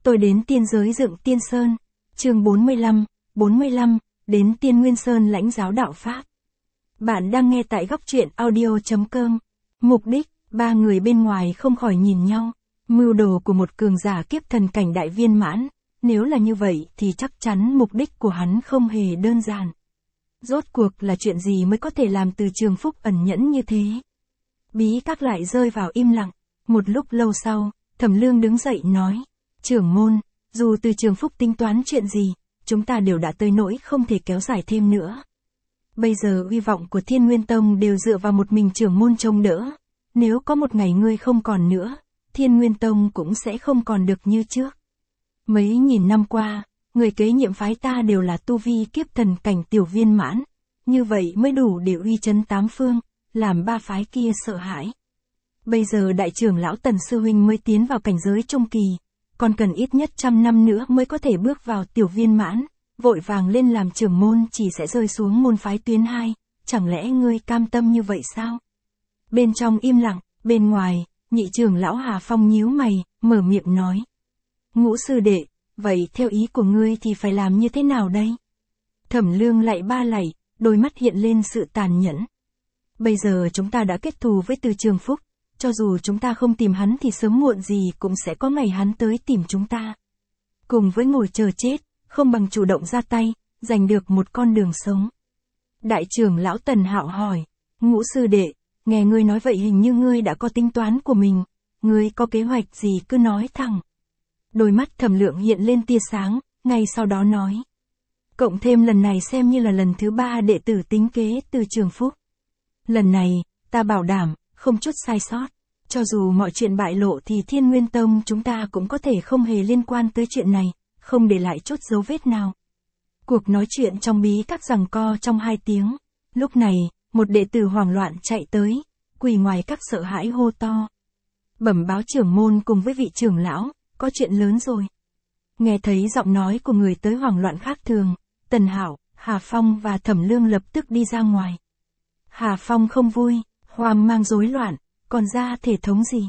Tôi đến tiên giới dựng Tiên Sơn. Chương 45, đến Tiên Nguyên Sơn lãnh giáo đạo Pháp. Bạn đang nghe tại góc truyện audio.com. Mục đích, ba người bên ngoài không khỏi nhìn nhau. Mưu đồ của một cường giả kiếp thần cảnh đại viên mãn. Nếu là như vậy thì chắc chắn mục đích của hắn không hề đơn giản. Rốt cuộc là chuyện gì mới có thể làm Từ Trường Phúc ẩn nhẫn như thế? Bí Các lại rơi vào im lặng. Một lúc lâu sau, Thẩm Lương đứng dậy nói. Trưởng môn, dù Từ Trường Phúc tính toán chuyện gì, chúng ta đều đã tới nỗi không thể kéo dài thêm nữa. Bây giờ uy vọng của Thiên Nguyên Tông đều dựa vào một mình trưởng môn trông đỡ. Nếu có một ngày ngươi không còn nữa, Thiên Nguyên Tông cũng sẽ không còn được như trước. Mấy nghìn năm qua, người kế nhiệm phái ta đều là tu vi kiếp thần cảnh tiểu viên mãn. Như vậy mới đủ để uy chấn tám phương, làm ba phái kia sợ hãi. Bây giờ đại trưởng lão Tần Sư Huynh mới tiến vào cảnh giới trung kỳ, còn cần ít nhất 100 năm nữa mới có thể bước vào tiểu viên mãn, vội vàng lên làm trưởng môn chỉ sẽ rơi xuống môn phái tuyến 2, chẳng lẽ ngươi cam tâm như vậy sao? Bên trong im lặng, bên ngoài, nhị trưởng lão Hà Phong nhíu mày, mở miệng nói. Ngũ sư đệ, vậy theo ý của ngươi thì phải làm như thế nào đây? Thẩm Lương lạy ba lạy, đôi mắt hiện lên sự tàn nhẫn. Bây giờ chúng ta đã kết thù với Từ Trường Phúc, cho dù chúng ta không tìm hắn thì sớm muộn gì cũng sẽ có ngày hắn tới tìm chúng ta. Cùng với ngồi chờ chết, không bằng chủ động ra tay, giành được một con đường sống. Đại trưởng lão Tần Hạo hỏi, Ngũ sư đệ, nghe ngươi nói vậy hình như ngươi đã có tính toán của mình, ngươi có kế hoạch gì cứ nói thẳng. Đôi mắt Thẩm Lượng hiện lên tia sáng, ngay sau đó nói. Cộng thêm lần này xem như là lần thứ 3 đệ tử tính kế Từ Trường Phúc. Lần này, ta bảo đảm, không chút sai sót. Cho dù mọi chuyện bại lộ thì Thiên Nguyên Tông chúng ta cũng có thể không hề liên quan tới chuyện này, không để lại chút dấu vết nào. Cuộc nói chuyện trong bí các giằng co trong 2 tiếng. Lúc này, một đệ tử hoảng loạn chạy tới, quỳ ngoài các sợ hãi hô to. Bẩm báo trưởng môn cùng với vị trưởng lão, có chuyện lớn rồi. Nghe thấy giọng nói của người tới hoảng loạn khác thường, Tần Hạo, Hà Phong và Thẩm Lương lập tức đi ra ngoài. Hà Phong không vui, hoang mang rối loạn, còn ra thể thống gì?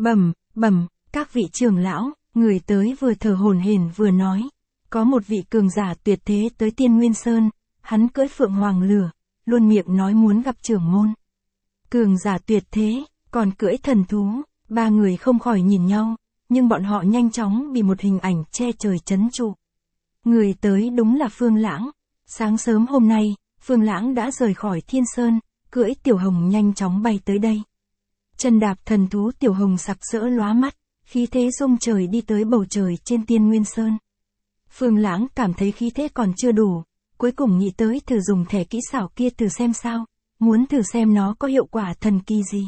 Bẩm, các vị trưởng lão, người tới vừa thở hổn hển vừa nói. Có một vị cường giả tuyệt thế tới Tiên Nguyên Sơn, hắn cưỡi phượng hoàng lửa, luôn miệng nói muốn gặp trưởng môn. Cường giả tuyệt thế, còn cưỡi thần thú, ba người không khỏi nhìn nhau, nhưng bọn họ nhanh chóng bị một hình ảnh che trời trấn trụ. Người tới đúng là Phương Lãng. Sáng sớm hôm nay, Phương Lãng đã rời khỏi Thiên Sơn, cưỡi tiểu hồng nhanh chóng bay tới đây. Chân đạp thần thú tiểu hồng sặc sỡ lóa mắt, khí thế rung trời đi tới bầu trời trên Tiên Nguyên Sơn. Phương Lãng cảm thấy khí thế còn chưa đủ, cuối cùng nghĩ tới thử dùng thẻ kỹ xảo kia thử xem sao, muốn thử xem nó có hiệu quả thần kỳ gì.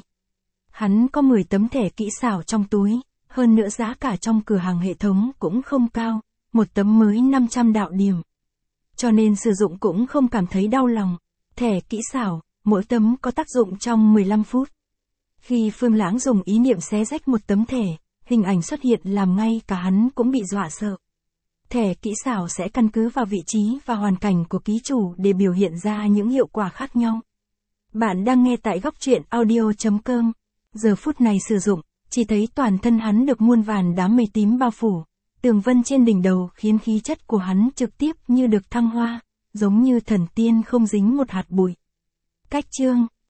Hắn có 10 tấm thẻ kỹ xảo trong túi, hơn nữa giá cả trong cửa hàng hệ thống cũng không cao, một tấm mới 500 đạo điểm. Cho nên sử dụng cũng không cảm thấy đau lòng. Thẻ kỹ xảo, mỗi tấm có tác dụng trong 15 phút. Khi Phương Lãng dùng ý niệm xé rách một tấm thẻ, hình ảnh xuất hiện làm ngay cả hắn cũng bị dọa sợ. Thẻ kỹ xảo sẽ căn cứ vào vị trí và hoàn cảnh của ký chủ để biểu hiện ra những hiệu quả khác nhau. Bạn đang nghe tại góc truyện audio.com. Giờ phút này sử dụng, chỉ thấy toàn thân hắn được muôn vàn đám mây tím bao phủ. Tường vân trên đỉnh đầu khiến khí chất của hắn trực tiếp như được thăng hoa, giống như thần tiên không dính một hạt bụi. Cách chương